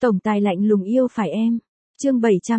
Tổng tài lạnh lùng yêu phải em. Chương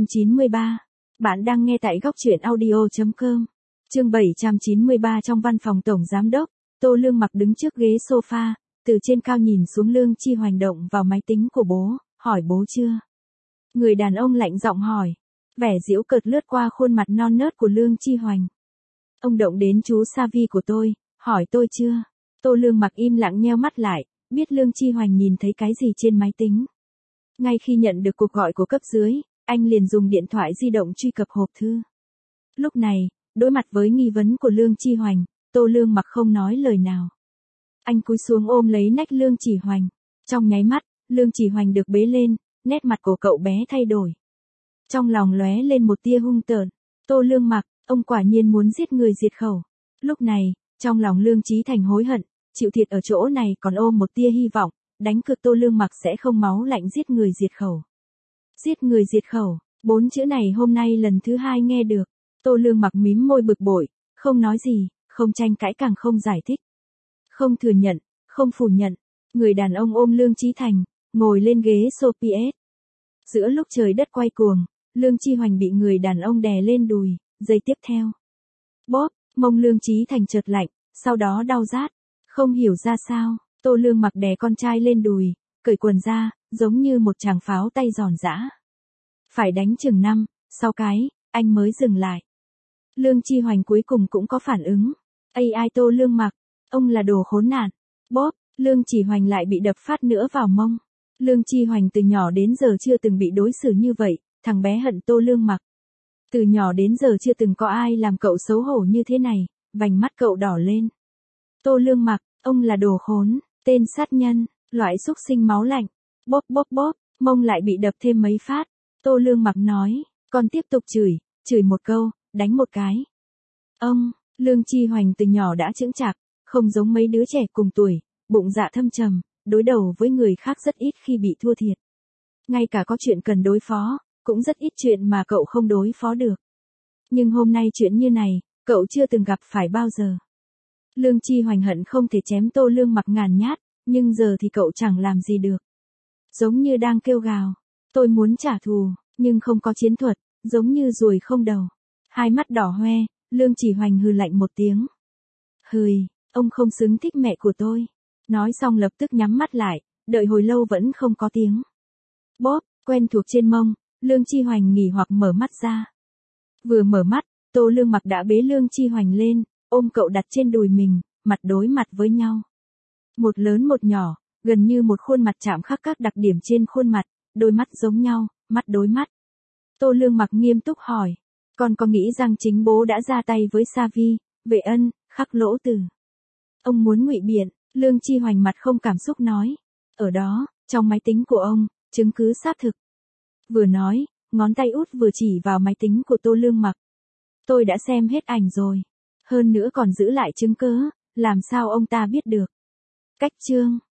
793. Bạn đang nghe tại góc truyện audio.com. Chương 793. Trong văn phòng tổng giám đốc, Tô Lương Mặc đứng trước ghế sofa, từ trên cao nhìn xuống Lương Chi Hoành động vào máy tính của bố, hỏi bố chưa. Người đàn ông lạnh giọng hỏi. Vẻ giễu cợt lướt qua khuôn mặt non nớt của Lương Chi Hoành. Ông động đến chú Savi của tôi, hỏi tôi chưa. Tô Lương Mặc im lặng nheo mắt lại, biết Lương Chi Hoành nhìn thấy cái gì trên máy tính. Ngay khi nhận được cuộc gọi của cấp dưới, anh liền dùng điện thoại di động truy cập hộp thư. Lúc này, đối mặt với nghi vấn của Lương Chi Hoành, Tô Lương Mặc không nói lời nào. Anh cúi xuống ôm lấy nách Lương Chỉ Hoành. Trong nháy mắt, Lương Chỉ Hoành được bế lên, nét mặt của cậu bé thay đổi. Trong lòng lóe lên một tia hung tợn. Tô Lương Mặc, ông quả nhiên muốn giết người diệt khẩu. Lúc này, trong lòng Lương Chí Thành hối hận, chịu thiệt ở chỗ này còn ôm một tia hy vọng, đánh cược Tô Lương Mặc sẽ không máu lạnh giết người diệt khẩu. Giết người diệt khẩu, 4 chữ này hôm nay lần thứ 2 nghe được. Tô Lương Mặc mím môi bực bội, không nói gì, không tranh cãi càng không giải thích. Không thừa nhận, không phủ nhận. Người đàn ông ôm Lương Chí Thành, ngồi lên ghế sofa. Giữa lúc trời đất quay cuồng, Lương Chi Hoành bị người đàn ông đè lên đùi, giây tiếp theo. Bóp, mông Lương Chí Thành chợt lạnh, sau đó đau rát. Không hiểu ra sao, Tô Lương Mặc đè con trai lên đùi, cởi quần ra, giống như một tràng pháo tay giòn giã. Phải đánh chừng 5, 6 cái, anh mới dừng lại. Lương Chi Hoành cuối cùng cũng có phản ứng. AI Tô Lương Mặc, ông là đồ khốn nạn. Bóp, Lương Chỉ Hoành lại bị đập phát nữa vào mông. Lương Chi Hoành từ nhỏ đến giờ chưa từng bị đối xử như vậy, thằng bé hận Tô Lương Mặc. Từ nhỏ đến giờ chưa từng có ai làm cậu xấu hổ như thế này, vành mắt cậu đỏ lên. Tô Lương Mặc, ông là đồ khốn, tên sát nhân, loại xúc sinh máu lạnh. Bóp bóp bóp, mông lại bị đập thêm mấy phát. Tô Lương Mặc nói, con tiếp tục chửi một câu, đánh một cái. Ông, Lương Chi Hoành từ nhỏ đã chững chạc, không giống mấy đứa trẻ cùng tuổi, bụng dạ thâm trầm, đối đầu với người khác rất ít khi bị thua thiệt. Ngay cả có chuyện cần đối phó, cũng rất ít chuyện mà cậu không đối phó được. Nhưng hôm nay chuyện như này, cậu chưa từng gặp phải bao giờ. Lương Chi Hoành hận không thể chém Tô Lương Mặc ngàn nhát, nhưng giờ thì cậu chẳng làm gì được. Giống như đang kêu gào, tôi muốn trả thù, nhưng không có chiến thuật, giống như ruồi không đầu. Hai mắt đỏ hoe, Lương Chỉ Hoành hừ lạnh một tiếng. Hừi, ông không xứng thích mẹ của tôi. Nói xong lập tức nhắm mắt lại, đợi hồi lâu vẫn không có tiếng. Bóp, quen thuộc trên mông, Lương Chi Hoành nghỉ hoặc mở mắt ra. Vừa mở mắt, Tô Lương Mặc đã bế Lương Chi Hoành lên, ôm cậu đặt trên đùi mình, mặt đối mặt với nhau. Một lớn một nhỏ, gần như một khuôn mặt chạm khắc các đặc điểm trên khuôn mặt, đôi mắt giống nhau, mắt đối mắt. Tô Lương Mặc nghiêm túc hỏi, con có nghĩ rằng chính bố đã ra tay với Savi, Vệ Ân, Khắc Lỗ Tử? Ông muốn ngụy biện, Lương Chi Hoành mặt không cảm xúc nói. Ở đó, trong máy tính của ông, chứng cứ xác thực. Vừa nói, ngón tay út vừa chỉ vào máy tính của Tô Lương Mặc. Tôi đã xem hết ảnh rồi. Hơn nữa còn giữ lại chứng cứ, làm sao ông ta biết được? Cách chương.